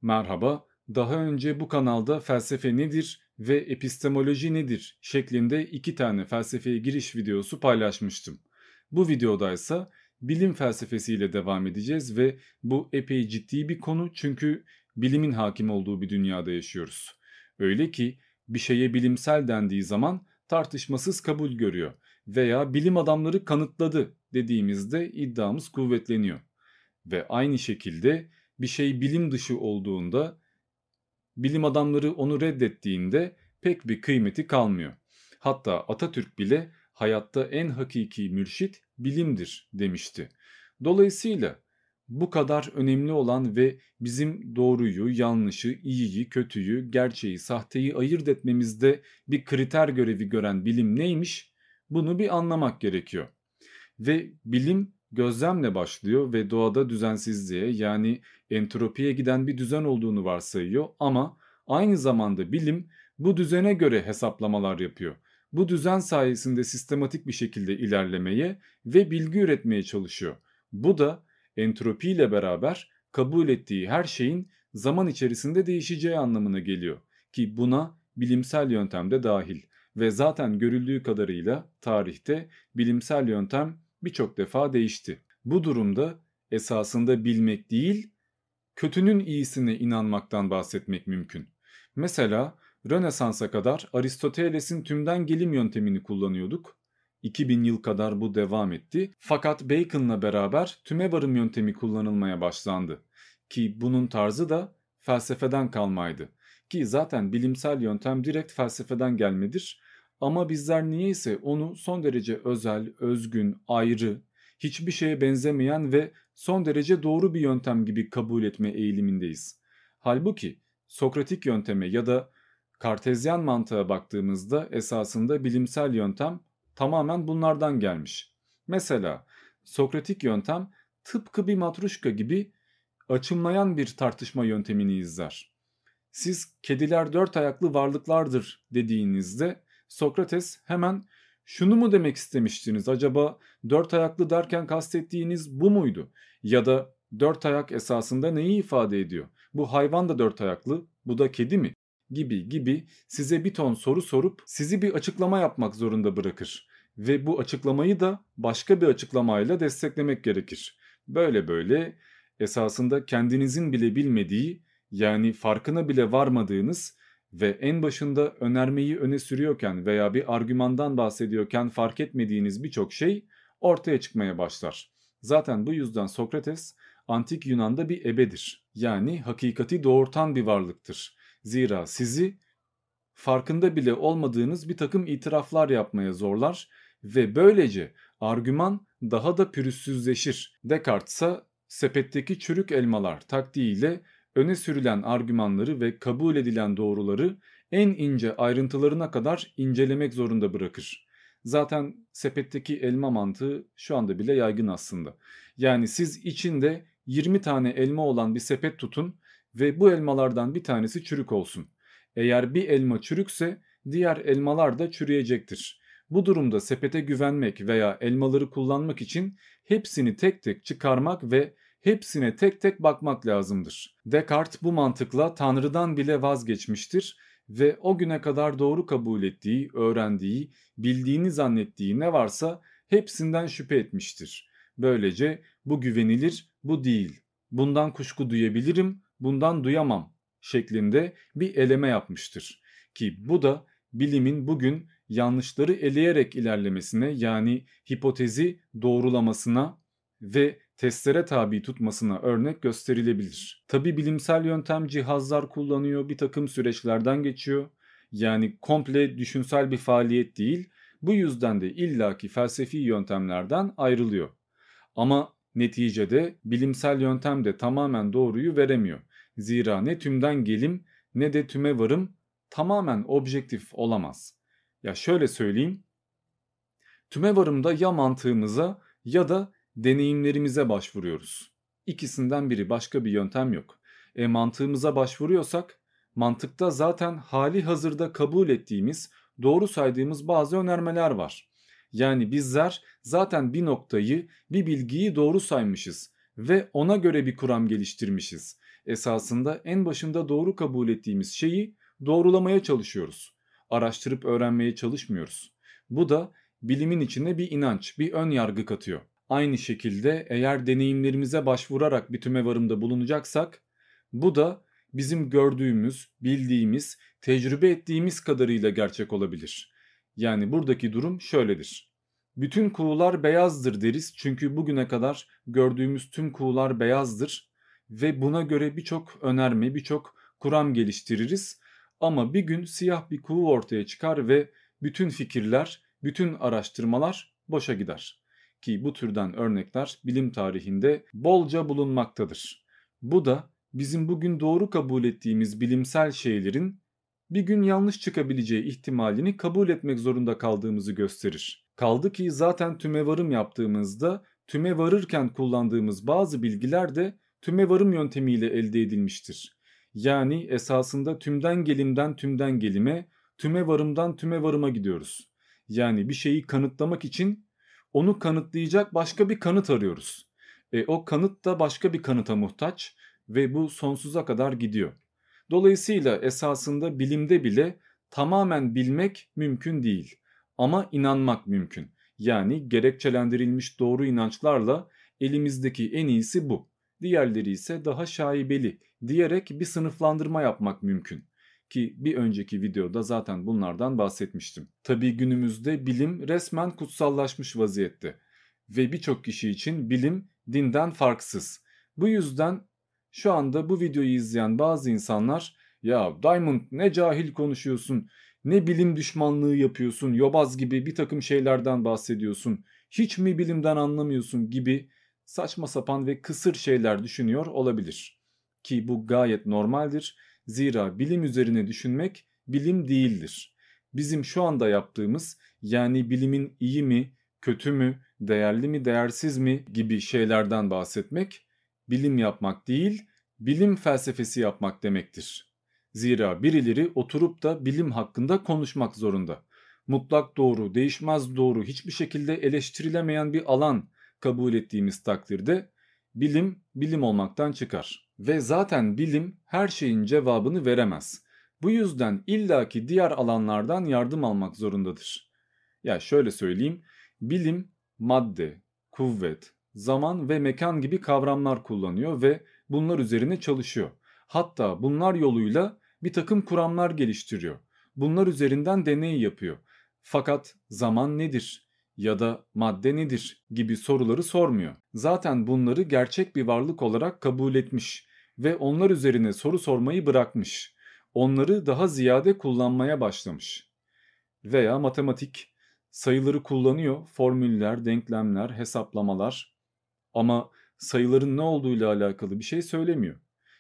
Merhaba, daha önce bu kanalda felsefe nedir ve epistemoloji nedir şeklinde iki tane felsefeye giriş videosu paylaşmıştım. Bu videoda ise bilim felsefesiyle devam edeceğiz ve bu epey ciddi bir konu çünkü bilimin hakim olduğu bir dünyada yaşıyoruz. Öyle ki bir şeye bilimsel dendiği zaman tartışmasız kabul görüyor veya bilim adamları kanıtladı dediğimizde iddiamız kuvvetleniyor. Ve aynı şekilde bir şey bilim dışı olduğunda, bilim adamları onu reddettiğinde pek bir kıymeti kalmıyor. Hatta Atatürk bile hayatta en hakiki mürşit bilimdir demişti. Dolayısıyla bu kadar önemli olan ve bizim doğruyu, yanlışı, iyiyi, kötüyü, gerçeği, sahteyi ayırt etmemizde bir kriter görevi gören bilim neymiş? Bunu bir anlamak gerekiyor. Ve bilim gözlemle başlıyor ve doğada düzensizliğe yani entropiye giden bir düzen olduğunu varsayıyor ama aynı zamanda bilim bu düzene göre hesaplamalar yapıyor. Bu düzen sayesinde sistematik bir şekilde ilerlemeye ve bilgi üretmeye çalışıyor. Bu da entropiyle beraber kabul ettiği her şeyin zaman içerisinde değişeceği anlamına geliyor ki buna bilimsel yöntem de dahil ve zaten görüldüğü kadarıyla tarihte bilimsel yöntem birçok defa değişti. Bu durumda esasında bilmek değil, kötünün iyisine inanmaktan bahsetmek mümkün. Mesela Rönesans'a kadar Aristoteles'in tümden gelim yöntemini kullanıyorduk. 2000 yıl kadar bu devam etti. Fakat Bacon'la beraber tümevarım yöntemi kullanılmaya başlandı. Ki bunun tarzı da felsefeden kalmaydı. Ki zaten bilimsel yöntem direkt felsefeden gelmedir. Ama bizler niyeyse onu son derece özel, özgün, ayrı, hiçbir şeye benzemeyen ve son derece doğru bir yöntem gibi kabul etme eğilimindeyiz. Halbuki Sokratik yönteme ya da Kartezyen mantığa baktığımızda esasında bilimsel yöntem tamamen bunlardan gelmiş. Mesela Sokratik yöntem tıpkı bir matruşka gibi açımlayan bir tartışma yöntemini izler. Siz kediler dört ayaklı varlıklardır dediğinizde Sokrates hemen şunu mu demek istemiştiniz acaba dört ayaklı derken kastettiğiniz bu muydu? Ya da dört ayak esasında neyi ifade ediyor? Bu hayvan da dört ayaklı, bu da kedi mi? Gibi size bir ton soru sorup sizi bir açıklama yapmak zorunda bırakır. Ve bu açıklamayı da başka bir açıklamayla desteklemek gerekir. Böyle esasında kendinizin bile bilmediği yani farkına bile varmadığınız ve en başında önermeyi öne sürüyorken veya bir argümandan bahsediyorken fark etmediğiniz birçok şey ortaya çıkmaya başlar. Zaten bu yüzden Sokrates antik Yunan'da bir ebedir. Yani hakikati doğurtan bir varlıktır. Zira sizi farkında bile olmadığınız bir takım itiraflar yapmaya zorlar ve böylece argüman daha da pürüzsüzleşir. Descartes ise sepetteki çürük elmalar taktiğiyle öne sürülen argümanları ve kabul edilen doğruları en ince ayrıntılarına kadar incelemek zorunda bırakır. Zaten sepetteki elma mantığı şu anda bile yaygın aslında. Yani siz içinde 20 tane elma olan bir sepet tutun ve bu elmalardan bir tanesi çürük olsun. Eğer bir elma çürükse diğer elmalar da çürüyecektir. Bu durumda sepete güvenmek veya elmaları kullanmak için hepsini tek tek çıkarmak ve hepsine tek tek bakmak lazımdır. Descartes bu mantıkla Tanrı'dan bile vazgeçmiştir ve o güne kadar doğru kabul ettiği, öğrendiği, bildiğini zannettiği ne varsa hepsinden şüphe etmiştir. Böylece bu güvenilir, bu değil. Bundan kuşku duyabilirim, bundan duyamam şeklinde bir eleme yapmıştır. Ki bu da bilimin bugün yanlışları eleyerek ilerlemesine yani hipotezi doğrulamasına ve testlere tabi tutmasına örnek gösterilebilir. Tabi bilimsel yöntem cihazlar kullanıyor, bir takım süreçlerden geçiyor. Yani komple düşünsel bir faaliyet değil, bu yüzden de illaki felsefi yöntemlerden ayrılıyor. Ama neticede bilimsel yöntem de tamamen doğruyu veremiyor. Zira ne tümden gelim ne de tüme varım tamamen objektif olamaz. Ya şöyle söyleyeyim, tüme varımda ya mantığımıza ya da deneyimlerimize başvuruyoruz. İkisinden biri, başka bir yöntem yok. Mantığımıza başvuruyorsak mantıkta zaten hali hazırda kabul ettiğimiz, doğru saydığımız bazı önermeler var. Yani bizler zaten bir noktayı, bir bilgiyi doğru saymışız ve ona göre bir kuram geliştirmişiz. Esasında en başında doğru kabul ettiğimiz şeyi doğrulamaya çalışıyoruz. Araştırıp öğrenmeye çalışmıyoruz. Bu da bilimin içine bir inanç, bir ön yargı katıyor. Aynı şekilde eğer deneyimlerimize başvurarak bir tümevarımda bulunacaksak, bu da bizim gördüğümüz, bildiğimiz, tecrübe ettiğimiz kadarıyla gerçek olabilir. Yani buradaki durum şöyledir. Bütün kuğular beyazdır deriz çünkü bugüne kadar gördüğümüz tüm kuğular beyazdır ve buna göre birçok önerme, birçok kuram geliştiririz. Ama bir gün siyah bir kuğu ortaya çıkar ve bütün fikirler, bütün araştırmalar boşa gider. Ki bu türden örnekler bilim tarihinde bolca bulunmaktadır. Bu da bizim bugün doğru kabul ettiğimiz bilimsel şeylerin bir gün yanlış çıkabileceği ihtimalini kabul etmek zorunda kaldığımızı gösterir. Kaldı ki zaten tümevarım yaptığımızda tümevarırken kullandığımız bazı bilgiler de tümevarım yöntemiyle elde edilmiştir. Yani esasında tümden gelimden tümden gelime, tümevarımdan tümevarıma gidiyoruz. Yani bir şeyi kanıtlamak için onu kanıtlayacak başka bir kanıt arıyoruz. O kanıt da başka bir kanıta muhtaç ve bu sonsuza kadar gidiyor. Dolayısıyla esasında bilimde bile tamamen bilmek mümkün değil ama inanmak mümkün. Yani gerekçelendirilmiş doğru inançlarla elimizdeki en iyisi bu. Diğerleri ise daha şaibeli diyerek bir sınıflandırma yapmak mümkün. Ki bir önceki videoda zaten bunlardan bahsetmiştim. Tabii günümüzde bilim resmen kutsallaşmış vaziyette ve birçok kişi için bilim dinden farksız. Bu yüzden şu anda bu videoyu izleyen bazı insanlar ya Diamond ne cahil konuşuyorsun, ne bilim düşmanlığı yapıyorsun, yobaz gibi bir takım şeylerden bahsediyorsun, hiç mi bilimden anlamıyorsun gibi saçma sapan ve kısır şeyler düşünüyor olabilir. Ki bu gayet normaldir. Zira bilim üzerine düşünmek bilim değildir. Bizim şu anda yaptığımız yani bilimin iyi mi, kötü mü, değerli mi, değersiz mi gibi şeylerden bahsetmek bilim yapmak değil, bilim felsefesi yapmak demektir. Zira birileri oturup da bilim hakkında konuşmak zorunda. Mutlak doğru, değişmez doğru, hiçbir şekilde eleştirilemeyen bir alan kabul ettiğimiz takdirde bilim, bilim olmaktan çıkar. Ve zaten bilim her şeyin cevabını veremez. Bu yüzden illaki diğer alanlardan yardım almak zorundadır. Ya şöyle söyleyeyim, bilim madde, kuvvet, zaman ve mekan gibi kavramlar kullanıyor ve bunlar üzerine çalışıyor. Hatta bunlar yoluyla bir takım kuramlar geliştiriyor. Bunlar üzerinden deney yapıyor. Fakat zaman nedir ya da madde nedir gibi soruları sormuyor. Zaten bunları gerçek bir varlık olarak kabul etmiş ve onlar üzerine soru sormayı bırakmış. Onları daha ziyade kullanmaya başlamış. Veya matematik sayıları kullanıyor, formüller, denklemler, hesaplamalar ama sayıların ne olduğuyla alakalı bir şey söylemiyor.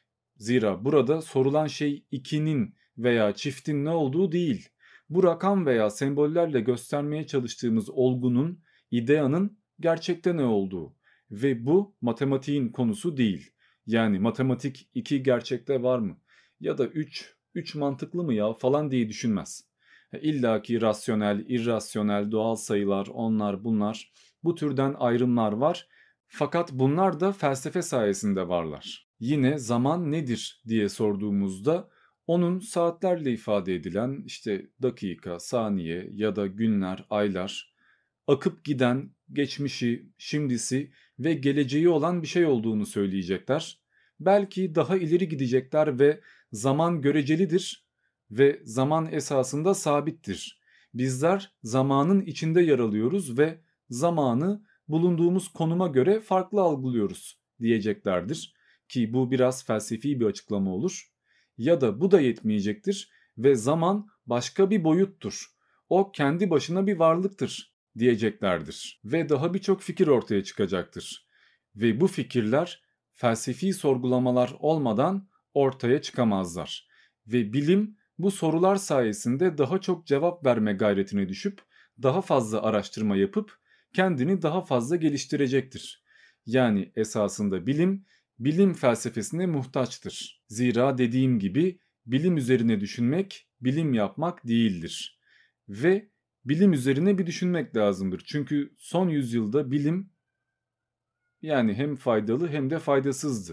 Zira burada sorulan şey 2'nin veya çiftin ne olduğu değil. Bu rakam veya sembollerle göstermeye çalıştığımız olgunun, ideanın gerçekte ne olduğu ve bu matematiğin konusu değil. Yani matematik 2 gerçekte var mı ya da 3 mantıklı mı ya falan diye düşünmez. İlla ki rasyonel, irrasyonel, doğal sayılar, onlar bunlar bu türden ayrımlar var. Fakat bunlar da felsefe sayesinde varlar. Yine zaman nedir diye sorduğumuzda onun saatlerle ifade edilen işte dakika, saniye ya da günler, aylar, akıp giden geçmişi, şimdisi ve geleceği olan bir şey olduğunu söyleyecekler. Belki daha ileri gidecekler ve zaman görecelidir ve zaman esasında sabittir. Bizler zamanın içinde yer alıyoruz ve zamanı bulunduğumuz konuma göre farklı algılıyoruz diyeceklerdir ki bu biraz felsefi bir açıklama olur. Ya da bu da yetmeyecektir ve zaman başka bir boyuttur. O kendi başına bir varlıktır diyeceklerdir ve daha birçok fikir ortaya çıkacaktır. Ve bu fikirler felsefi sorgulamalar olmadan ortaya çıkamazlar. Ve bilim bu sorular sayesinde daha çok cevap verme gayretine düşüp daha fazla araştırma yapıp kendini daha fazla geliştirecektir. Yani esasında bilim, bilim felsefesine muhtaçtır. Zira dediğim gibi bilim üzerine düşünmek, bilim yapmak değildir. Ve bilim üzerine bir düşünmek lazımdır. Çünkü son yüzyılda bilim yani hem faydalı hem de faydasızdı.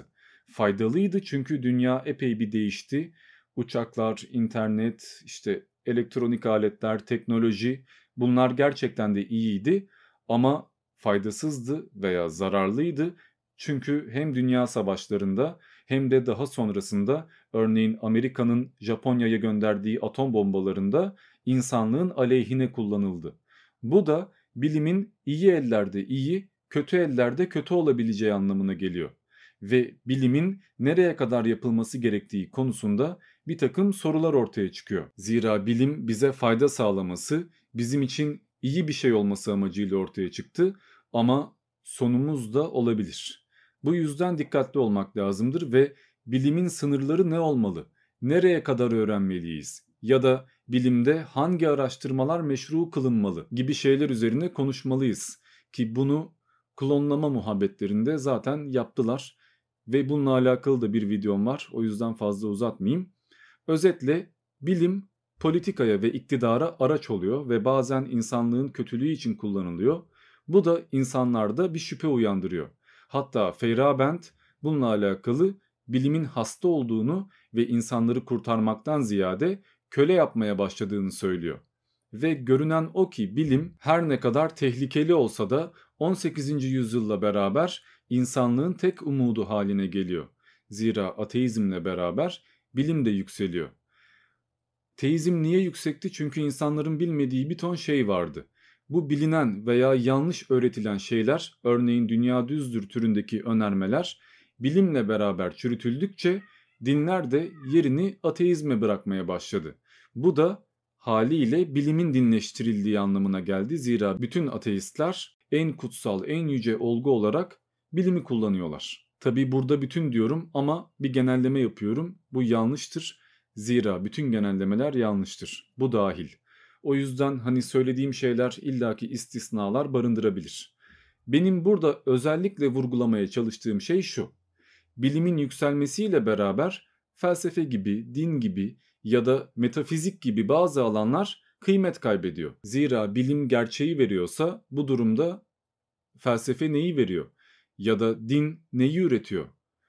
Faydalıydı çünkü dünya epey bir değişti. Uçaklar, internet, işte elektronik aletler, teknoloji, bunlar gerçekten de iyiydi ama faydasızdı veya zararlıydı. Çünkü hem dünya savaşlarında hem de daha sonrasında, örneğin Amerika'nın Japonya'ya gönderdiği atom bombalarında insanlığın aleyhine kullanıldı. Bu da bilimin iyi ellerde iyi, kötü ellerde kötü olabileceği anlamına geliyor ve bilimin nereye kadar yapılması gerektiği konusunda bir takım sorular ortaya çıkıyor. Zira bilim bize fayda sağlaması, bizim için iyi bir şey olması amacıyla ortaya çıktı ama sonumuz da olabilir. Bu yüzden dikkatli olmak lazımdır ve bilimin sınırları ne olmalı? Nereye kadar öğrenmeliyiz? Ya da bilimde hangi araştırmalar meşru kılınmalı gibi şeyler üzerine konuşmalıyız ki bunu klonlama muhabbetlerinde zaten yaptılar ve bununla alakalı da bir videom var. O yüzden fazla uzatmayayım. Özetle bilim politikaya ve iktidara araç oluyor ve bazen insanlığın kötülüğü için kullanılıyor. Bu da insanlarda bir şüphe uyandırıyor. Hatta Feyerabend bununla alakalı bilimin hasta olduğunu ve insanları kurtarmaktan ziyade köle yapmaya başladığını söylüyor. Ve görünen o ki bilim her ne kadar tehlikeli olsa da 18. yüzyılla beraber insanlığın tek umudu haline geliyor. Zira ateizmle beraber bilim de yükseliyor. Teizm niye yüksekti? Çünkü insanların bilmediği bir ton şey vardı. Bu bilinen veya yanlış öğretilen şeyler, örneğin dünya düzdür türündeki önermeler, bilimle beraber çürütüldükçe dinler de yerini ateizme bırakmaya başladı. Bu da haliyle bilimin dinleştirildiği anlamına geldi. Zira bütün ateistler en kutsal, en yüce olgu olarak bilimi kullanıyorlar. Tabii burada bütün diyorum ama bir genelleme yapıyorum. Bu yanlıştır. Zira bütün genellemeler yanlıştır. Bu dahil. O yüzden hani söylediğim şeyler illaki istisnalar barındırabilir. Benim burada özellikle vurgulamaya çalıştığım şey şu. Bilimin yükselmesiyle beraber felsefe gibi, din gibi ya da metafizik gibi bazı alanlar kıymet kaybediyor. Zira bilim gerçeği veriyorsa bu durumda felsefe neyi veriyor? Ya da din neyi üretiyor?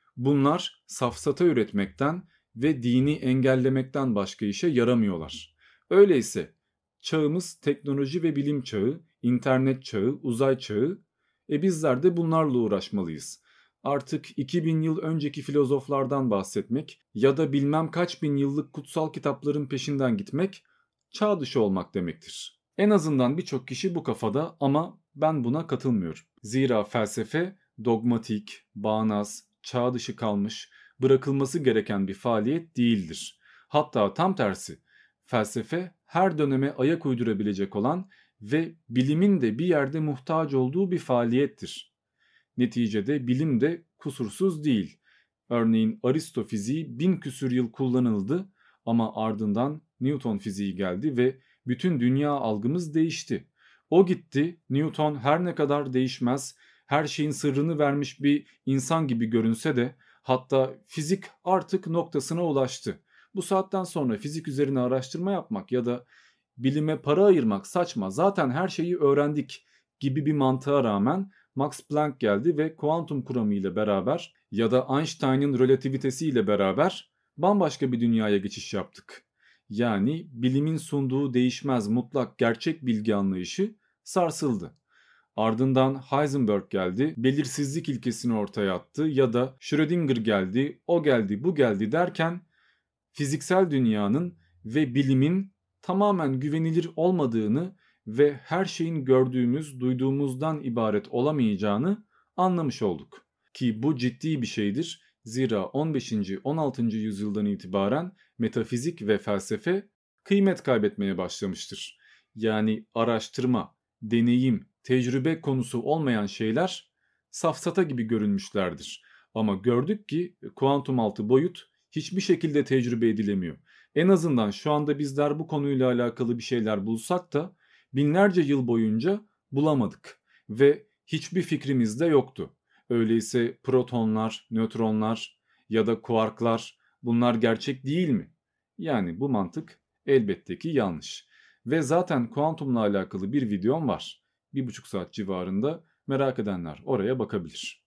Bunlar safsata üretmekten ve dini engellemekten başka işe yaramıyorlar. Öyleyse çağımız teknoloji ve bilim çağı, internet çağı, uzay çağı. Bizler de bunlarla uğraşmalıyız. Artık 2000 yıl önceki filozoflardan bahsetmek ya da bilmem kaç bin yıllık kutsal kitapların peşinden gitmek çağ dışı olmak demektir. En azından birçok kişi bu kafada ama ben buna katılmıyorum. Zira felsefe dogmatik, bağnaz, çağ dışı kalmış, bırakılması gereken bir faaliyet değildir. Hatta tam tersi, felsefe her döneme ayak uydurabilecek olan ve bilimin de bir yerde muhtaç olduğu bir faaliyettir. Neticede bilim de kusursuz değil. Örneğin Aristo fiziği 1000 küsür yıl kullanıldı ama ardından Newton fiziği geldi ve bütün dünya algımız değişti. O gitti, Newton her ne kadar değişmez, her şeyin sırrını vermiş bir insan gibi görünse de hatta fizik artık noktasına ulaştı. Bu saatten sonra fizik üzerine araştırma yapmak ya da bilime para ayırmak saçma. Zaten her şeyi öğrendik gibi bir mantığa rağmen Max Planck geldi ve kuantum kuramı ile beraber ya da Einstein'ın relativitesi ile beraber bambaşka bir dünyaya geçiş yaptık. Yani bilimin sunduğu değişmez mutlak gerçek bilgi anlayışı sarsıldı. Ardından Heisenberg geldi, belirsizlik ilkesini ortaya attı ya da Schrödinger geldi, o geldi, bu geldi derken fiziksel dünyanın ve bilimin tamamen güvenilir olmadığını ve her şeyin gördüğümüz, duyduğumuzdan ibaret olamayacağını anlamış olduk. Ki bu ciddi bir şeydir. Zira 15. 16. yüzyıldan itibaren metafizik ve felsefe kıymet kaybetmeye başlamıştır. Yani araştırma, deneyim, tecrübe konusu olmayan şeyler safsata gibi görünmüşlerdir. Ama gördük ki kuantum altı boyut hiçbir şekilde tecrübe edilemiyor. En azından şu anda bizler bu konuyla alakalı bir şeyler bulsak da binlerce yıl boyunca bulamadık ve hiçbir fikrimiz de yoktu. Öyleyse protonlar, nötronlar ya da kuarklar bunlar gerçek değil mi? Yani bu mantık elbette ki yanlış. Ve zaten kuantumla alakalı bir videom var. 1,5 saat civarında, merak edenler oraya bakabilir.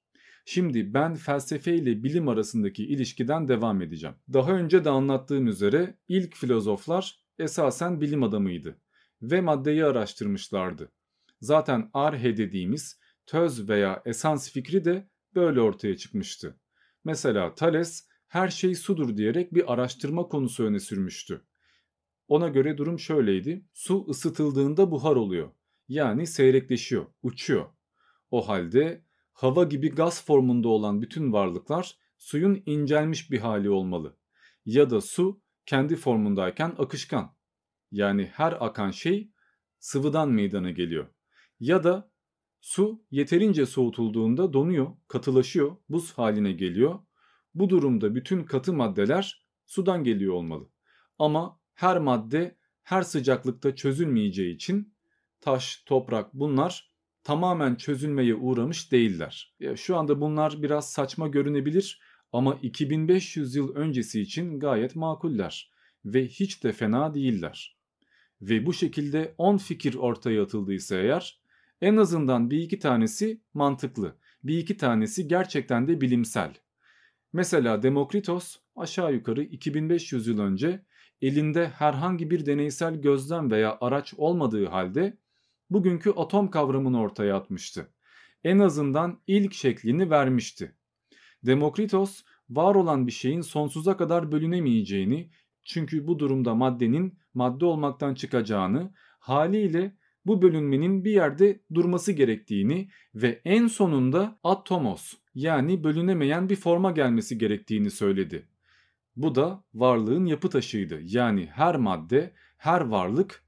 Şimdi ben felsefe ile bilim arasındaki ilişkiden devam edeceğim. Daha önce de anlattığım üzere ilk filozoflar esasen bilim adamıydı ve maddeyi araştırmışlardı. Zaten arhe dediğimiz töz veya esans fikri de böyle ortaya çıkmıştı. Mesela Thales her şey sudur diyerek bir araştırma konusu öne sürmüştü. Ona göre durum şöyleydi: su ısıtıldığında buhar oluyor. Yani seyrekleşiyor, uçuyor. O halde hava gibi gaz formunda olan bütün varlıklar suyun incelmiş bir hali olmalı. Ya da su kendi formundayken akışkan. Yani her akan şey sıvıdan meydana geliyor. Ya da su yeterince soğutulduğunda donuyor, katılaşıyor, buz haline geliyor. Bu durumda bütün katı maddeler sudan geliyor olmalı. Ama her madde her sıcaklıkta çözülmeyeceği için taş, toprak bunlar tamamen çözülmeye uğramış değiller. Şu anda bunlar biraz saçma görünebilir ama 2500 yıl öncesi için gayet makuller ve hiç de fena değiller. Ve bu şekilde 10 fikir ortaya atıldıysa eğer, en azından bir iki tanesi mantıklı, bir iki tanesi gerçekten de bilimsel. Mesela Demokritos aşağı yukarı 2500 yıl önce elinde herhangi bir deneysel gözlem veya araç olmadığı halde bugünkü atom kavramını ortaya atmıştı. En azından ilk şeklini vermişti. Demokritos var olan bir şeyin sonsuza kadar bölünemeyeceğini, çünkü bu durumda maddenin madde olmaktan çıkacağını, haliyle bu bölünmenin bir yerde durması gerektiğini ve en sonunda atomos yani bölünemeyen bir forma gelmesi gerektiğini söyledi. Bu da varlığın yapı taşıydı. Yani her madde, her varlık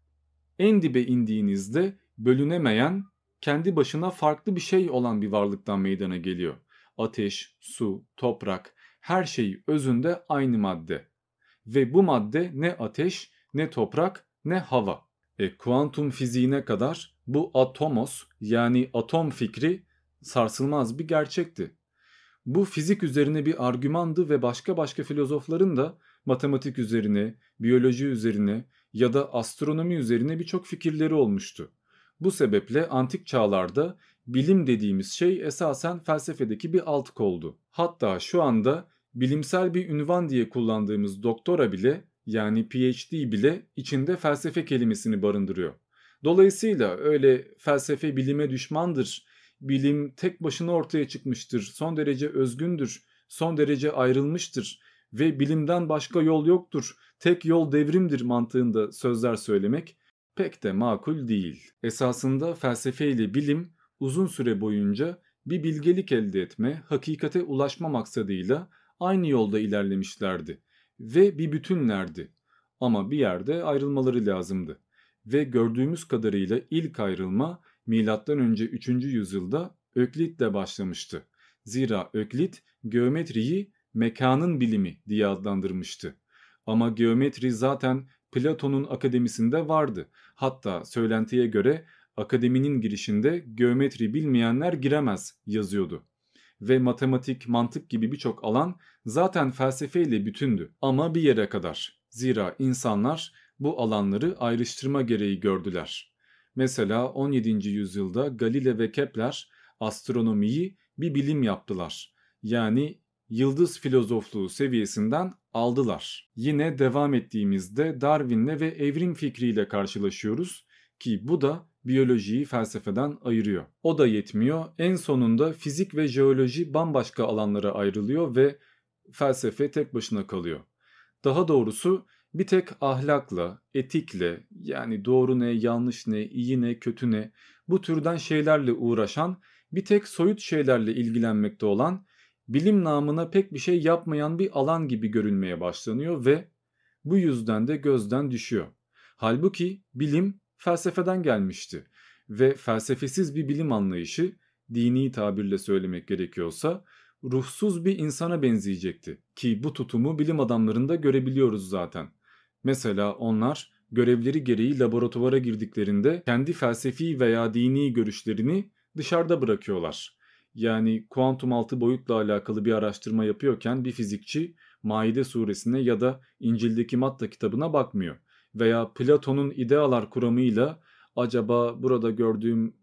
en dibe indiğinizde bölünemeyen, kendi başına farklı bir şey olan bir varlıktan meydana geliyor. Ateş, su, toprak, her şey özünde aynı madde. Ve bu madde ne ateş, ne toprak, ne hava. Kuantum fiziğine kadar bu atomos yani atom fikri sarsılmaz bir gerçekti. Bu fizik üzerine bir argümandı ve başka filozofların da matematik üzerine, biyoloji üzerine ya da astronomi üzerine birçok fikirleri olmuştu. Bu sebeple antik çağlarda bilim dediğimiz şey esasen felsefedeki bir alt koldu. Hatta şu anda bilimsel bir ünvan diye kullandığımız doktora bile, yani PhD bile içinde felsefe kelimesini barındırıyor. Dolayısıyla öyle felsefe bilime düşmandır, bilim tek başına ortaya çıkmıştır, son derece özgündür, son derece ayrılmıştır ve bilimden başka yol yoktur, tek yol devrimdir mantığında sözler söylemek pek de makul değil. Esasında felsefe ile bilim uzun süre boyunca bir bilgelik elde etme, hakikate ulaşma maksadıyla aynı yolda ilerlemişlerdi ve bir bütünlerdi. Ama bir yerde ayrılmaları lazımdı. Ve gördüğümüz kadarıyla ilk ayrılma M.Ö. 3. yüzyılda Öklit'le başlamıştı. Zira Öklit geometriyi mekanın bilimi diye adlandırmıştı. Ama geometri zaten Platon'un akademisinde vardı. Hatta söylentiye göre akademinin girişinde geometri bilmeyenler giremez yazıyordu. Ve matematik, mantık gibi birçok alan zaten felsefeyle bütündü ama bir yere kadar. Zira insanlar bu alanları ayrıştırma gereği gördüler. Mesela 17. yüzyılda Galile ve Kepler astronomiyi bir bilim yaptılar. Yani yıldız filozofluğu seviyesinden aldılar. Yine devam ettiğimizde Darwin'le ve evrim fikriyle karşılaşıyoruz ki bu da biyolojiyi felsefeden ayırıyor. O da yetmiyor. En sonunda fizik ve jeoloji bambaşka alanlara ayrılıyor ve felsefe tek başına kalıyor. Daha doğrusu bir tek ahlakla, etikle, yani doğru ne, yanlış ne, iyi ne, kötü ne, bu türden şeylerle uğraşan, bir tek soyut şeylerle ilgilenmekte olan, bilim namına pek bir şey yapmayan bir alan gibi görünmeye başlanıyor ve bu yüzden de gözden düşüyor. Halbuki bilim felsefeden gelmişti ve felsefesiz bir bilim anlayışı, dini tabirle söylemek gerekiyorsa, ruhsuz bir insana benzeyecekti ki bu tutumu bilim adamlarında görebiliyoruz zaten. Mesela onlar görevleri gereği laboratuvara girdiklerinde kendi felsefi veya dini görüşlerini dışarıda bırakıyorlar. Yani kuantum altı boyutla alakalı bir araştırma yapıyorken bir fizikçi Maide suresine ya da İncil'deki Matta kitabına bakmıyor. Veya Platon'un idealar kuramıyla acaba burada gördüğüm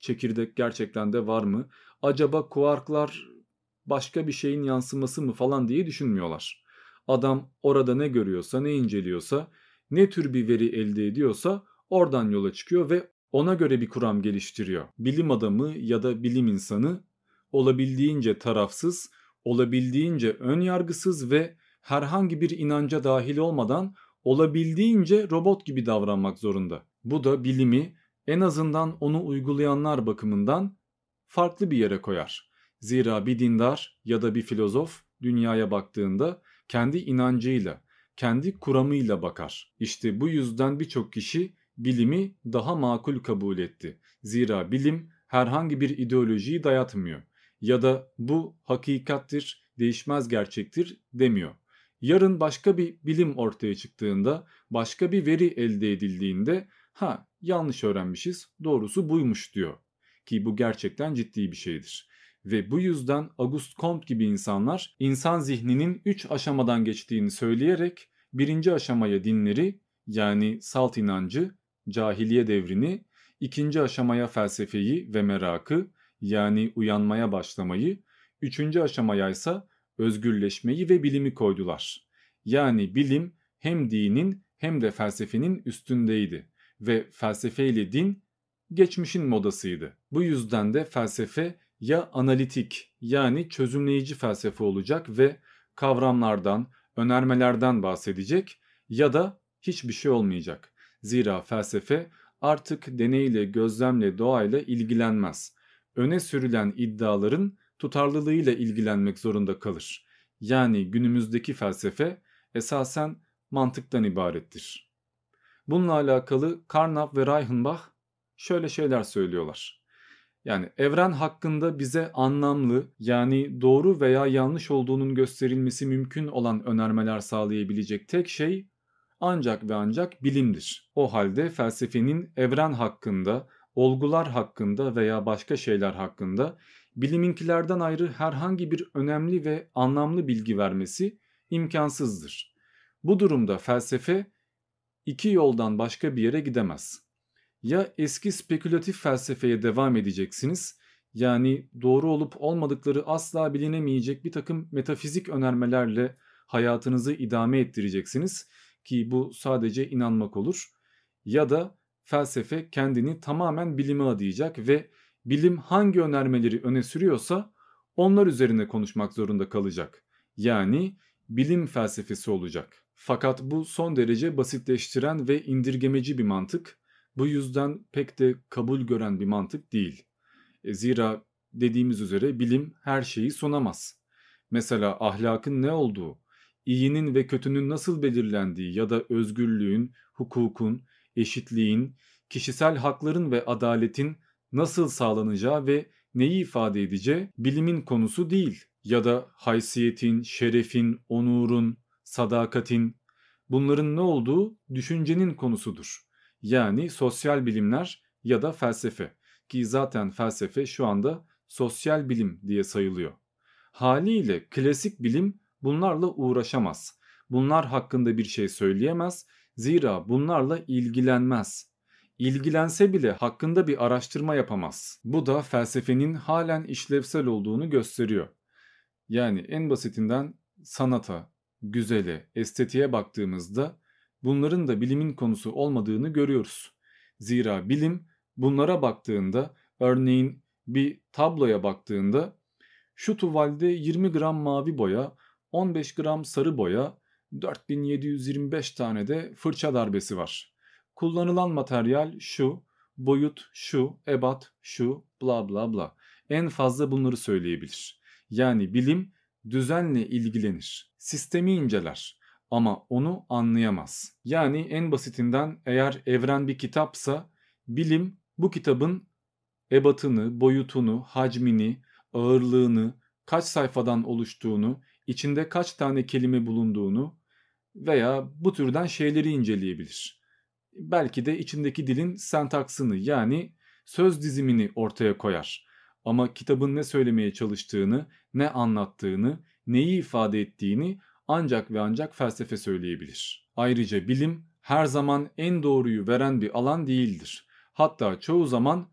çekirdek gerçekten de var mı? Acaba kuarklar başka bir şeyin yansıması mı falan diye düşünmüyorlar. Adam orada ne görüyorsa, ne inceliyorsa, ne tür bir veri elde ediyorsa oradan yola çıkıyor ve ona göre bir kuram geliştiriyor. Bilim adamı ya da bilim insanı olabildiğince tarafsız, olabildiğince ön yargısız ve herhangi bir inanca dahil olmadan olabildiğince robot gibi davranmak zorunda. Bu da bilimi en azından onu uygulayanlar bakımından farklı bir yere koyar. Zira bir dindar ya da bir filozof dünyaya baktığında kendi inancıyla, kendi kuramıyla bakar. İşte bu yüzden birçok kişi bilimi daha makul kabul etti. Zira bilim herhangi bir ideolojiyi dayatmıyor ya da bu hakikattir, değişmez gerçektir demiyor. Yarın başka bir bilim ortaya çıktığında, başka bir veri elde edildiğinde, ha yanlış öğrenmişiz, doğrusu buymuş diyor. Ki bu gerçekten ciddi bir şeydir. Ve bu yüzden Auguste Comte gibi insanlar insan zihninin 3 aşamadan geçtiğini söyleyerek birinci aşamaya dinleri yani salt inancı, cahiliye devrini, ikinci aşamaya felsefeyi ve merakı yani uyanmaya başlamayı, üçüncü aşamaya ise özgürleşmeyi ve bilimi koydular. Yani bilim hem dinin hem de felsefenin üstündeydi ve felsefe ile din geçmişin modasıydı. Bu yüzden de felsefe ya analitik yani çözümleyici felsefe olacak ve kavramlardan, önermelerden bahsedecek ya da hiçbir şey olmayacak. Zira felsefe artık deneyle, gözlemle, doğayla ilgilenmez. Öne sürülen iddiaların tutarlılığıyla ilgilenmek zorunda kalır. Yani günümüzdeki felsefe esasen mantıktan ibarettir. Bununla alakalı Carnap ve Reichenbach şöyle şeyler söylüyorlar. Yani evren hakkında bize anlamlı yani doğru veya yanlış olduğunun gösterilmesi mümkün olan önermeler sağlayabilecek tek şey ancak ve ancak bilimdir. O halde felsefenin evren hakkında, olgular hakkında veya başka şeyler hakkında biliminkilerden ayrı herhangi bir önemli ve anlamlı bilgi vermesi imkansızdır. Bu durumda felsefe iki yoldan başka bir yere gidemez. Ya eski spekülatif felsefeye devam edeceksiniz, yani doğru olup olmadıkları asla bilinemeyecek bir takım metafizik önermelerle hayatınızı idame ettireceksiniz ki bu sadece inanmak olur. Ya da felsefe kendini tamamen bilime adayacak ve bilim hangi önermeleri öne sürüyorsa onlar üzerine konuşmak zorunda kalacak. Yani bilim felsefesi olacak. Fakat bu son derece basitleştiren ve indirgemeci bir mantık. Bu yüzden pek de kabul gören bir mantık değil. Zira dediğimiz üzere bilim her şeyi sunamaz. Mesela ahlakın ne olduğu, iyinin ve kötünün nasıl belirlendiği ya da özgürlüğün, hukukun, eşitliğin, kişisel hakların ve adaletin nasıl sağlanacağı ve neyi ifade edeceği bilimin konusu değil. Ya da haysiyetin, şerefin, onurun, sadakatin, bunların ne olduğu düşüncenin konusudur. Yani sosyal bilimler ya da felsefe ki zaten felsefe şu anda sosyal bilim diye sayılıyor. Haliyle klasik bilim bunlarla uğraşamaz. Bunlar hakkında bir şey söyleyemez. Zira bunlarla ilgilenmez. İlgilense bile hakkında bir araştırma yapamaz. Bu da felsefenin halen işlevsel olduğunu gösteriyor. Yani en basitinden sanata, güzele, estetiğe baktığımızda bunların da bilimin konusu olmadığını görüyoruz. Zira bilim bunlara baktığında, örneğin bir tabloya baktığında şu tuvalde 20 gram mavi boya, 15 gram sarı boya, 4725 tane de fırça darbesi var. Kullanılan materyal şu, boyut şu, ebat şu, bla bla bla. En fazla bunları söyleyebilir. Yani bilim düzenle ilgilenir, sistemi inceler ama onu anlayamaz. Yani en basitinden eğer evren bir kitapsa bilim bu kitabın ebatını, boyutunu, hacmini, ağırlığını, kaç sayfadan oluştuğunu, içinde kaç tane kelime bulunduğunu veya bu türden şeyleri inceleyebilir. Belki de içindeki dilin sentaksını yani söz dizimini ortaya koyar. Ama kitabın ne söylemeye çalıştığını, ne anlattığını, neyi ifade ettiğini ancak ve ancak felsefe söyleyebilir. Ayrıca bilim her zaman en doğruyu veren bir alan değildir. Hatta çoğu zaman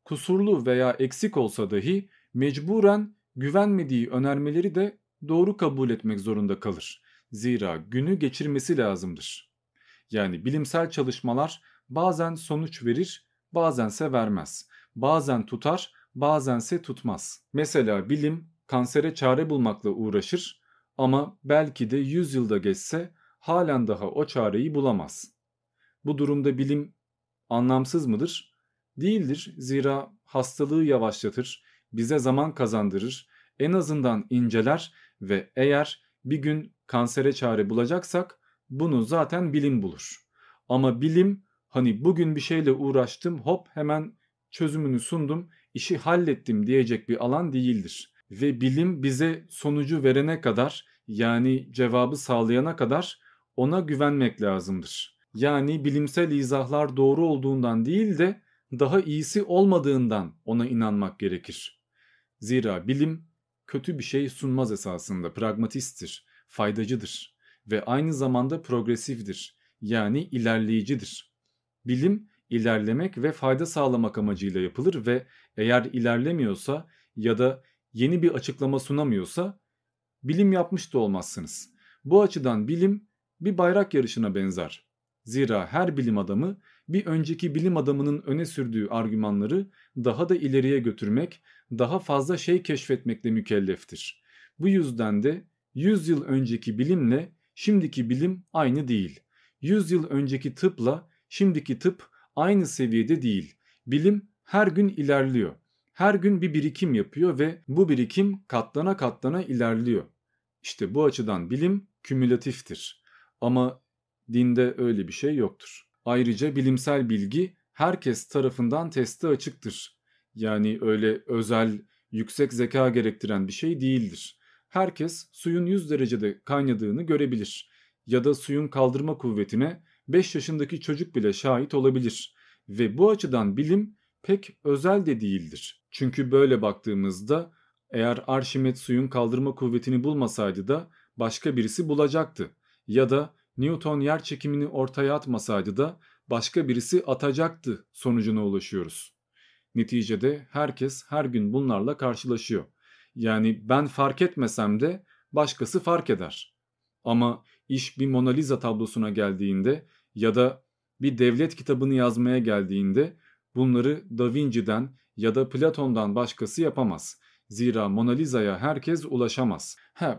Kusurlu veya eksik olsa dahi mecburen güvenmediği önermeleri de doğru kabul etmek zorunda kalır. Zira günü geçirmesi lazımdır. Yani bilimsel çalışmalar bazen sonuç verir, bazense vermez. Bazen tutar, bazense tutmaz. Mesela bilim kansere çare bulmakla uğraşır ama belki de 100 yılda geçse halen daha o çareyi bulamaz. Bu durumda bilim anlamsız mıdır? Değildir. Zira hastalığı yavaşlatır, bize zaman kazandırır, en azından inceler ve eğer bir gün kansere çare bulacaksak bunu zaten bilim bulur. Ama bilim hani bugün bir şeyle uğraştım, hop hemen çözümünü sundum, işi hallettim diyecek bir alan değildir. Ve bilim bize sonucu verene kadar, yani cevabı sağlayana kadar ona güvenmek lazımdır. Yani bilimsel izahlar doğru olduğundan değil de daha iyisi olmadığından ona inanmak gerekir. Zira bilim kötü bir şey sunmaz esasında, pragmatisttir, faydacıdır ve aynı zamanda progresiftir, yani ilerleyicidir. Bilim ilerlemek ve fayda sağlamak amacıyla yapılır ve eğer ilerlemiyorsa ya da yeni bir açıklama sunamıyorsa bilim yapmış da olmazsınız. Bu açıdan bilim bir bayrak yarışına benzer. Zira her bilim adamı bir önceki bilim adamının öne sürdüğü argümanları daha da ileriye götürmek, daha fazla şey keşfetmekle mükelleftir. Bu yüzden de 100 yıl önceki bilimle şimdiki bilim aynı değil. 100 yıl önceki tıpla şimdiki tıp aynı seviyede değil. Bilim her gün ilerliyor. Her gün bir birikim yapıyor ve bu birikim katlana katlana ilerliyor. İşte bu açıdan bilim kümülatiftir. Ama dinde öyle bir şey yoktur. Ayrıca bilimsel bilgi herkes tarafından teste açıktır. Yani öyle özel, yüksek zeka gerektiren bir şey değildir. Herkes suyun 100 derecede kaynadığını görebilir. Ya da suyun kaldırma kuvvetine 5 yaşındaki çocuk bile şahit olabilir. Ve bu açıdan bilim pek özel de değildir. Çünkü böyle baktığımızda eğer Arşimet suyun kaldırma kuvvetini bulmasaydı da başka birisi bulacaktı. Ya da Newton yerçekimini ortaya atmasaydı da başka birisi atacaktı sonucuna ulaşıyoruz. Neticede herkes her gün bunlarla karşılaşıyor. Yani ben fark etmesem de başkası fark eder. Ama iş bir Mona Lisa tablosuna geldiğinde ya da bir devlet kitabını yazmaya geldiğinde bunları Da Vinci'den ya da Platon'dan başkası yapamaz. Zira Mona Lisa'ya herkes ulaşamaz.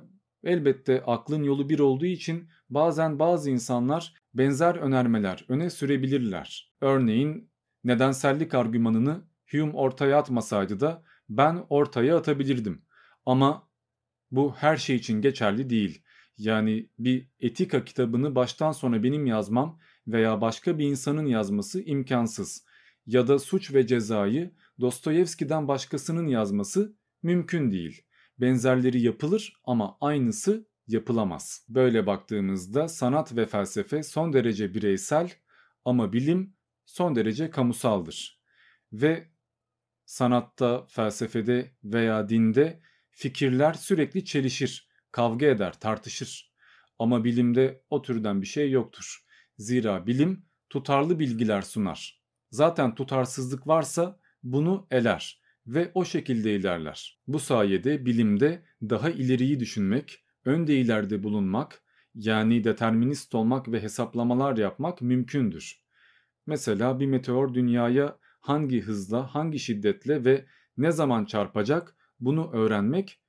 Elbette aklın yolu bir olduğu için bazen bazı insanlar benzer önermeler öne sürebilirler. Örneğin nedensellik argümanını Hume ortaya atmasaydı da ben ortaya atabilirdim. Ama bu her şey için geçerli değil. Yani bir etika kitabını baştan sona benim yazmam veya başka bir insanın yazması imkansız. Ya da Suç ve Ceza'yı Dostoyevski'den başkasının yazması mümkün değil. Benzerleri yapılır ama aynısı yapılamaz. Böyle baktığımızda sanat ve felsefe son derece bireysel ama bilim son derece kamusaldır. Ve sanatta, felsefede veya dinde fikirler sürekli çelişir, kavga eder, tartışır. Ama bilimde o türden bir şey yoktur. Zira bilim tutarlı bilgiler sunar. Zaten tutarsızlık varsa bunu eler ve o şekilde ilerler. Bu sayede bilimde daha ileriyi düşünmek, önde ileride bulunmak, yani determinist olmak ve hesaplamalar yapmak mümkündür. Mesela bir meteor dünyaya hangi hızla, hangi şiddetle ve ne zaman çarpacak bunu öğrenmek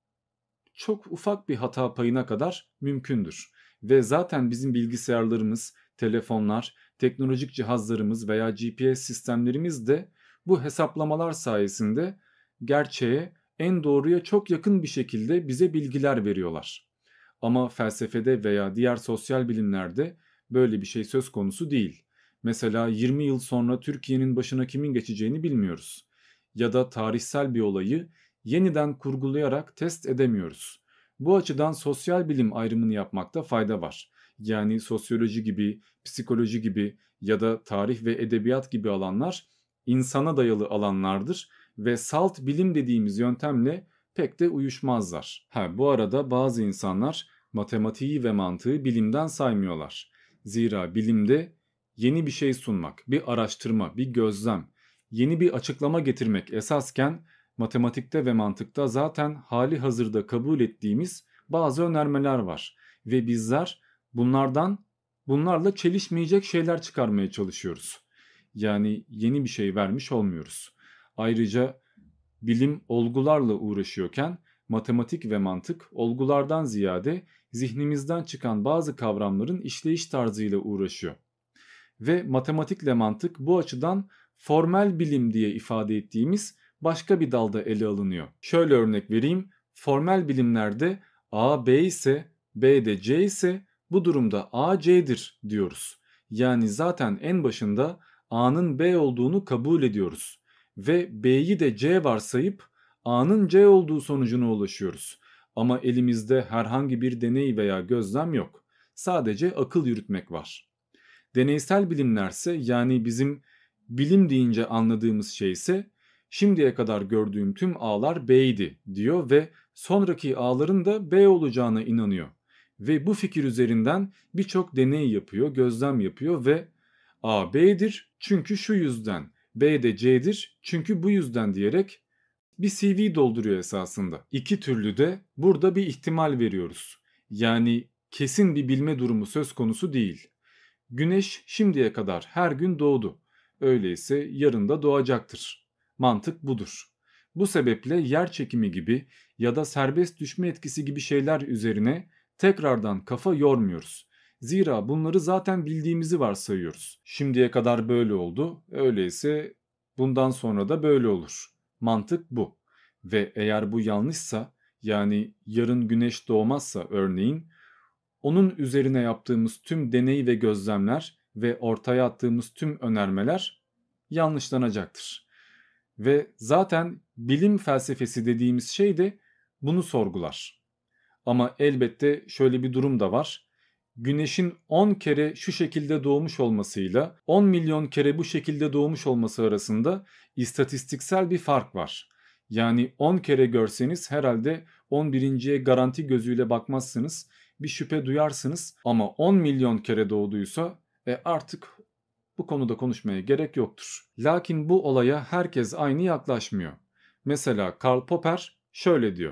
çok ufak bir hata payına kadar mümkündür. Ve zaten bizim bilgisayarlarımız, telefonlar, teknolojik cihazlarımız veya GPS sistemlerimiz de bu hesaplamalar sayesinde gerçeğe, en doğruya çok yakın bir şekilde bize bilgiler veriyorlar. Ama felsefede veya diğer sosyal bilimlerde böyle bir şey söz konusu değil. Mesela 20 yıl sonra Türkiye'nin başına kimin geçeceğini bilmiyoruz. Ya da tarihsel bir olayı yeniden kurgulayarak test edemiyoruz. Bu açıdan sosyal bilim ayrımını yapmakta fayda var. Yani sosyoloji gibi, psikoloji gibi ya da tarih ve edebiyat gibi alanlar insana dayalı alanlardır ve salt bilim dediğimiz yöntemle pek de uyuşmazlar. Bu arada bazı insanlar matematiği ve mantığı bilimden saymıyorlar. Zira bilimde yeni bir şey sunmak, bir araştırma, bir gözlem, Yeni bir açıklama getirmek esasken matematikte ve mantıkta zaten hali hazırda kabul ettiğimiz bazı önermeler var ve bizler bunlarla çelişmeyecek şeyler çıkarmaya çalışıyoruz. Yani yeni bir şey vermiş olmuyoruz. Ayrıca bilim olgularla uğraşıyorken matematik ve mantık olgulardan ziyade zihnimizden çıkan bazı kavramların işleyiş tarzıyla uğraşıyor. Ve matematikle mantık bu açıdan formel bilim diye ifade ettiğimiz başka bir dalda ele alınıyor. Şöyle örnek vereyim. Formel bilimlerde A B ise B de C ise bu durumda A C'dir diyoruz. Yani zaten en başında A'nın B olduğunu kabul ediyoruz ve B'yi de C varsayıp A'nın C olduğu sonucuna ulaşıyoruz. Ama elimizde herhangi bir deney veya gözlem yok. Sadece akıl yürütmek var. Deneysel bilimlerse yani bizim bilim deyince anladığımız şey ise şimdiye kadar gördüğüm tüm ağlar B'ydi diyor ve sonraki ağların da B olacağına inanıyor. Ve bu fikir üzerinden birçok deney yapıyor, gözlem yapıyor ve A B'dir çünkü şu yüzden, B de C'dir çünkü bu yüzden diyerek bir CV dolduruyor esasında. İki türlü de burada bir ihtimal veriyoruz. Yani kesin bir bilme durumu söz konusu değil. Güneş şimdiye kadar her gün doğdu. Öyleyse yarın da doğacaktır. Mantık budur. Bu sebeple yer çekimi gibi ya da serbest düşme etkisi gibi şeyler üzerine tekrardan kafa yormuyoruz. Zira bunları zaten bildiğimizi varsayıyoruz. Şimdiye kadar böyle oldu. Öyleyse bundan sonra da böyle olur. Mantık bu. Ve eğer bu yanlışsa, yani yarın güneş doğmazsa örneğin, onun üzerine yaptığımız tüm deney ve gözlemler ve ortaya attığımız tüm önermeler yanlışlanacaktır. Ve zaten bilim felsefesi dediğimiz şey de bunu sorgular. Ama elbette şöyle bir durum da var. Güneşin 10 kere şu şekilde doğmuş olmasıyla 10 milyon kere bu şekilde doğmuş olması arasında istatistiksel bir fark var. Yani 10 kere görseniz herhalde 11.'ye garanti gözüyle bakmazsınız, bir şüphe duyarsınız ama 10 milyon kere doğduysa artık bu konuda konuşmaya gerek yoktur. Lakin bu olaya herkes aynı yaklaşmıyor. Mesela Karl Popper şöyle diyor.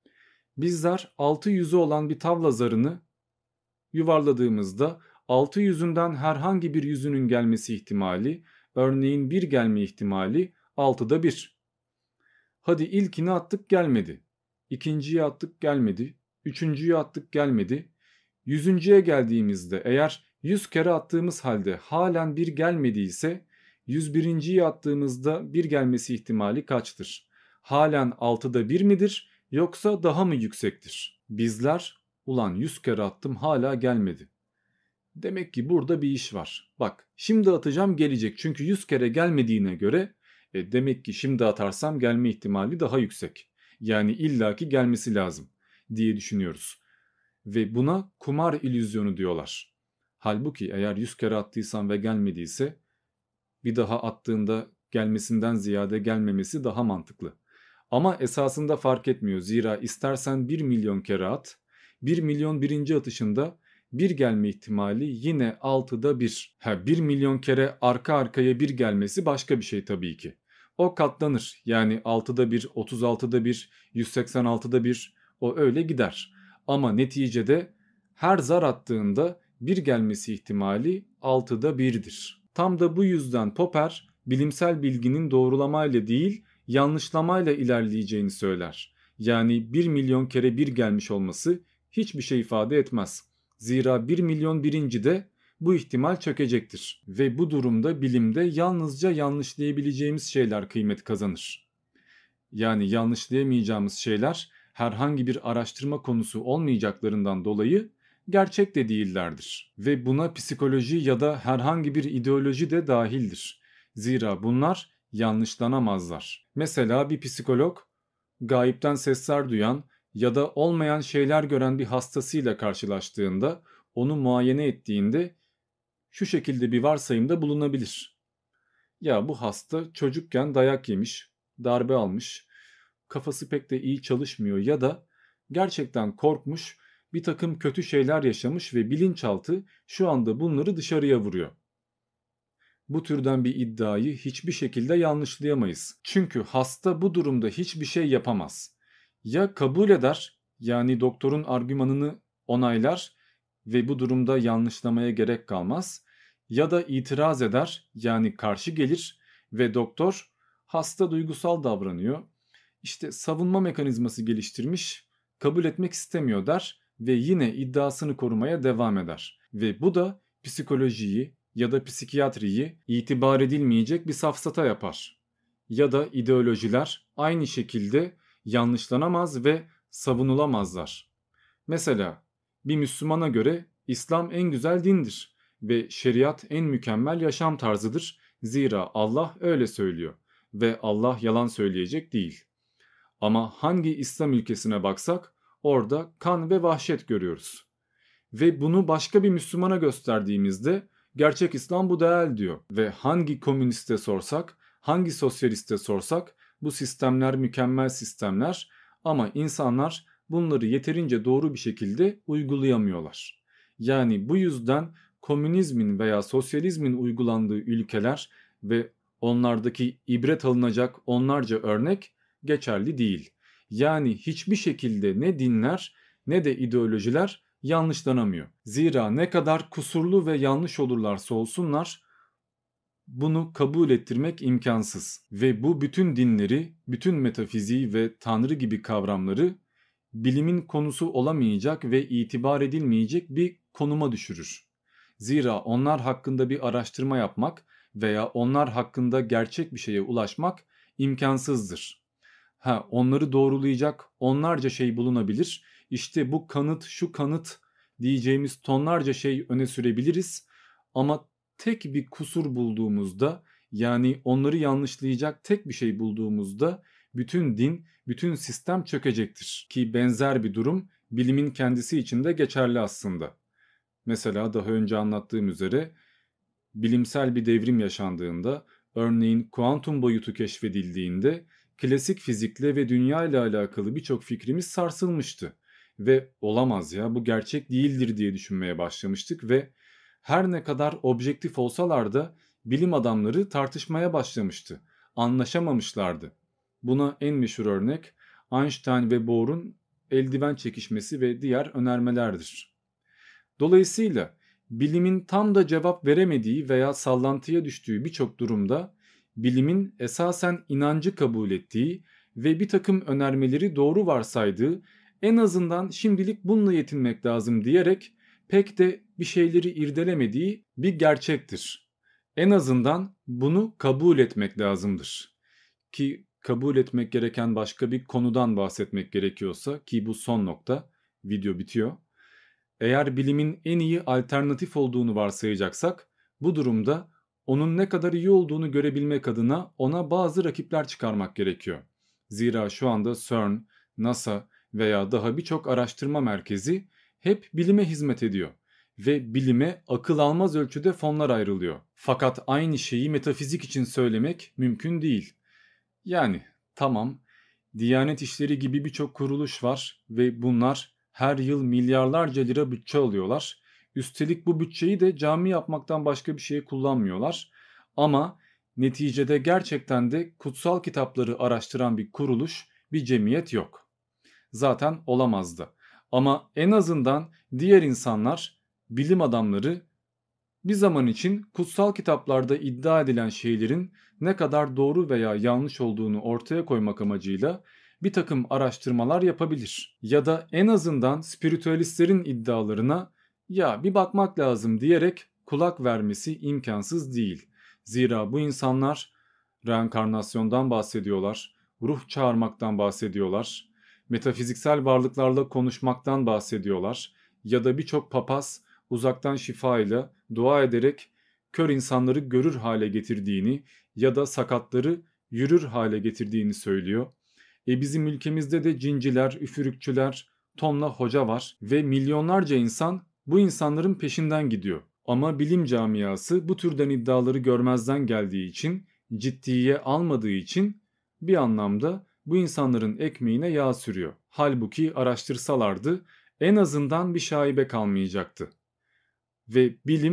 Bizler 6 yüzü olan bir tavla zarını yuvarladığımızda 6 yüzünden herhangi bir yüzünün gelmesi ihtimali, örneğin 1 gelme ihtimali 6'da 1. Hadi ilkini attık gelmedi. İkinciyi attık gelmedi. Üçüncüyü attık gelmedi. 100'üncüye geldiğimizde eğer 100 kere attığımız halde halen bir gelmediyse 101.'yi attığımızda bir gelmesi ihtimali kaçtır? Halen 6'da 1 midir yoksa daha mı yüksektir? Bizler ulan 100 kere attım hala gelmedi. Demek ki burada bir iş var. Bak şimdi atacağım gelecek çünkü 100 kere gelmediğine göre demek ki şimdi atarsam gelme ihtimali daha yüksek. Yani illaki gelmesi lazım diye düşünüyoruz. Ve buna kumar illüzyonu diyorlar. Halbuki eğer 100 kere attıysan ve gelmediyse bir daha attığında gelmesinden ziyade gelmemesi daha mantıklı. Ama esasında fark etmiyor. Zira istersen 1 milyon kere at, 1 milyon birinci atışında bir gelme ihtimali yine 6'da 1. 1 milyon kere arka arkaya bir gelmesi başka bir şey tabii ki. O katlanır. Yani 6'da 1, 36'da 1, 186'da 1 o öyle gider. Ama neticede her zar attığında bir gelmesi ihtimali 6'da 1'dir. Tam da bu yüzden Popper bilimsel bilginin doğrulamayla değil yanlışlamayla ilerleyeceğini söyler. Yani 1 milyon kere bir gelmiş olması hiçbir şey ifade etmez. Zira 1 milyon birinci de bu ihtimal çökecektir ve bu durumda bilimde yalnızca yanlışlayabileceğimiz şeyler kıymet kazanır. Yani yanlışlayamayacağımız şeyler herhangi bir araştırma konusu olmayacaklarından dolayı gerçek de değillerdir. Ve buna psikoloji ya da herhangi bir ideoloji de dahildir. Zira bunlar yanlışlanamazlar. Mesela bir psikolog gayipten sesler duyan ya da olmayan şeyler gören bir hastasıyla karşılaştığında onu muayene ettiğinde şu şekilde bir varsayımda bulunabilir. Ya bu hasta çocukken dayak yemiş, darbe almış, kafası pek de iyi çalışmıyor ya da gerçekten korkmuş, bir takım kötü şeyler yaşamış ve bilinçaltı şu anda bunları dışarıya vuruyor. Bu türden bir iddiayı hiçbir şekilde yanlışlayamayız. Çünkü hasta bu durumda hiçbir şey yapamaz. Ya kabul eder, yani doktorun argümanını onaylar ve bu durumda yanlışlamaya gerek kalmaz, ya da itiraz eder, yani karşı gelir ve doktor hasta duygusal davranıyor, İşte savunma mekanizması geliştirmiş, kabul etmek istemiyor der ve yine iddiasını korumaya devam eder. Ve bu da psikolojiyi ya da psikiyatriyi itibar edilmeyecek bir safsata yapar. Ya da ideolojiler aynı şekilde yanlışlanamaz ve savunulamazlar. Mesela bir Müslümana göre İslam en güzel dindir ve şeriat en mükemmel yaşam tarzıdır. Zira Allah öyle söylüyor ve Allah yalan söyleyecek değil. Ama hangi İslam ülkesine baksak orada kan ve vahşet görüyoruz. Ve bunu başka bir Müslümana gösterdiğimizde gerçek İslam bu değil diyor. Ve hangi komüniste sorsak, hangi sosyaliste sorsak bu sistemler mükemmel sistemler ama insanlar bunları yeterince doğru bir şekilde uygulayamıyorlar. Yani bu yüzden komünizmin veya sosyalizmin uygulandığı ülkeler ve onlardaki ibret alınacak onlarca örnek geçerli değil. Yani hiçbir şekilde ne dinler ne de ideolojiler yanlışlanamıyor. Zira ne kadar kusurlu ve yanlış olurlarsa olsunlar bunu kabul ettirmek imkansız. Ve bu bütün dinleri, bütün metafiziği ve tanrı gibi kavramları bilimin konusu olamayacak ve itibar edilmeyecek bir konuma düşürür. Zira onlar hakkında bir araştırma yapmak veya onlar hakkında gerçek bir şeye ulaşmak imkansızdır. Onları doğrulayacak onlarca şey bulunabilir. İşte bu kanıt, şu kanıt diyeceğimiz tonlarca şey öne sürebiliriz. Ama tek bir kusur bulduğumuzda, yani onları yanlışlayacak tek bir şey bulduğumuzda bütün din, bütün sistem çökecektir. Ki benzer bir durum bilimin kendisi için de geçerli aslında. Mesela daha önce anlattığım üzere bilimsel bir devrim yaşandığında, örneğin kuantum boyutu keşfedildiğinde klasik fizikle ve dünya ile alakalı birçok fikrimiz sarsılmıştı. Ve olamaz ya bu gerçek değildir diye düşünmeye başlamıştık ve her ne kadar objektif olsalar da bilim adamları tartışmaya başlamıştı. Anlaşamamışlardı. Buna en meşhur örnek Einstein ve Bohr'un eldiven çekişmesi ve diğer önermelerdir. Dolayısıyla bilimin tam da cevap veremediği veya sallantıya düştüğü birçok durumda bilimin esasen inancı kabul ettiği ve bir takım önermeleri doğru varsaydığı, en azından şimdilik bununla yetinmek lazım diyerek pek de bir şeyleri irdelemediği bir gerçektir. En azından bunu kabul etmek lazımdır. Ki kabul etmek gereken başka bir konudan bahsetmek gerekiyorsa, ki bu son nokta, video bitiyor. Eğer bilimin en iyi alternatif olduğunu varsayacaksak, bu durumda onun ne kadar iyi olduğunu görebilmek adına ona bazı rakipler çıkarmak gerekiyor. Zira şu anda CERN, NASA veya daha birçok araştırma merkezi hep bilime hizmet ediyor ve bilime akıl almaz ölçüde fonlar ayrılıyor. Fakat aynı şeyi metafizik için söylemek mümkün değil. Yani tamam, Diyanet İşleri gibi birçok kuruluş var ve bunlar her yıl milyarlarca lira bütçe alıyorlar. Üstelik bu bütçeyi de cami yapmaktan başka bir şeye kullanmıyorlar. Ama neticede gerçekten de kutsal kitapları araştıran bir kuruluş, bir cemiyet yok. Zaten olamazdı. Ama en azından diğer insanlar, bilim adamları bir zaman için kutsal kitaplarda iddia edilen şeylerin ne kadar doğru veya yanlış olduğunu ortaya koymak amacıyla bir takım araştırmalar yapabilir. Ya da en azından spiritüalistlerin iddialarına ya bir bakmak lazım diyerek kulak vermesi imkansız değil. Zira bu insanlar reenkarnasyondan bahsediyorlar, ruh çağırmaktan bahsediyorlar, metafiziksel varlıklarla konuşmaktan bahsediyorlar ya da birçok papaz uzaktan şifayla dua ederek kör insanları görür hale getirdiğini ya da sakatları yürür hale getirdiğini söylüyor. Bizim ülkemizde de cinciler, üfürükçüler, tonla hoca var ve milyonlarca insan bu insanların peşinden gidiyor. Ama bilim camiası bu türden iddiaları görmezden geldiği için, ciddiye almadığı için bir anlamda bu insanların ekmeğine yağ sürüyor. Halbuki araştırsalardı en azından bir şaibe kalmayacaktı. Ve bilim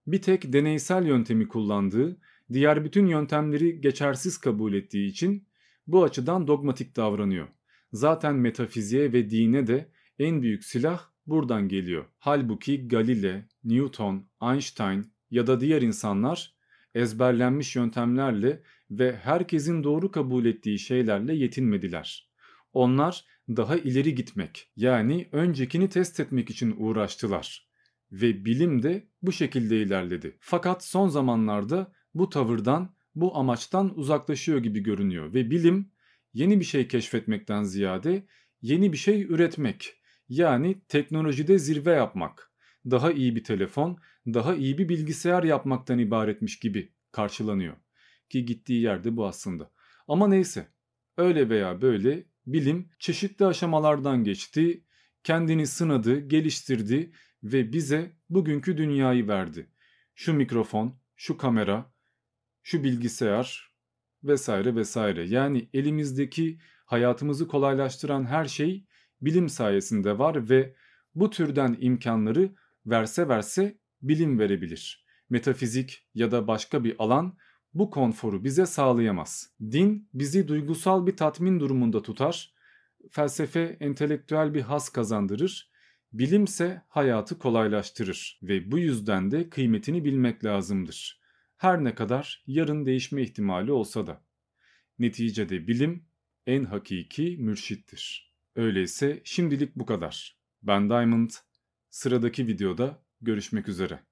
Bir tek deneysel yöntemi kullandığı, diğer bütün yöntemleri geçersiz kabul ettiği için bu açıdan dogmatik davranıyor. Zaten metafiziğe ve dine de en büyük silah buradan geliyor. Halbuki Galile, Newton, Einstein ya da diğer insanlar ezberlenmiş yöntemlerle ve herkesin doğru kabul ettiği şeylerle yetinmediler. Onlar daha ileri gitmek, yani öncekini test etmek için uğraştılar ve bilim de bu şekilde ilerledi. Fakat son zamanlarda bu tavırdan, bu amaçtan uzaklaşıyor gibi görünüyor ve bilim yeni bir şey keşfetmekten ziyade yeni bir şey üretmek, yani teknolojide zirve yapmak, daha iyi bir telefon, daha iyi bir bilgisayar yapmaktan ibaretmiş gibi karşılanıyor. Ki gittiği yerde bu aslında. Ama neyse, öyle veya böyle bilim çeşitli aşamalardan geçti, kendini sınadı, geliştirdi ve bize bugünkü dünyayı verdi. Şu mikrofon, şu kamera, şu bilgisayar vesaire vesaire. Yani elimizdeki hayatımızı kolaylaştıran her şey bilim sayesinde var ve bu türden imkanları verse bilim verebilir. Metafizik ya da başka bir alan bu konforu bize sağlayamaz. Din bizi duygusal bir tatmin durumunda tutar, felsefe entelektüel bir haz kazandırır, bilimse hayatı kolaylaştırır ve bu yüzden de kıymetini bilmek lazımdır. Her ne kadar yarın değişme ihtimali olsa da. Neticede bilim en hakiki mürşittir. Öyleyse şimdilik bu kadar. Ben Diamond, sıradaki videoda görüşmek üzere.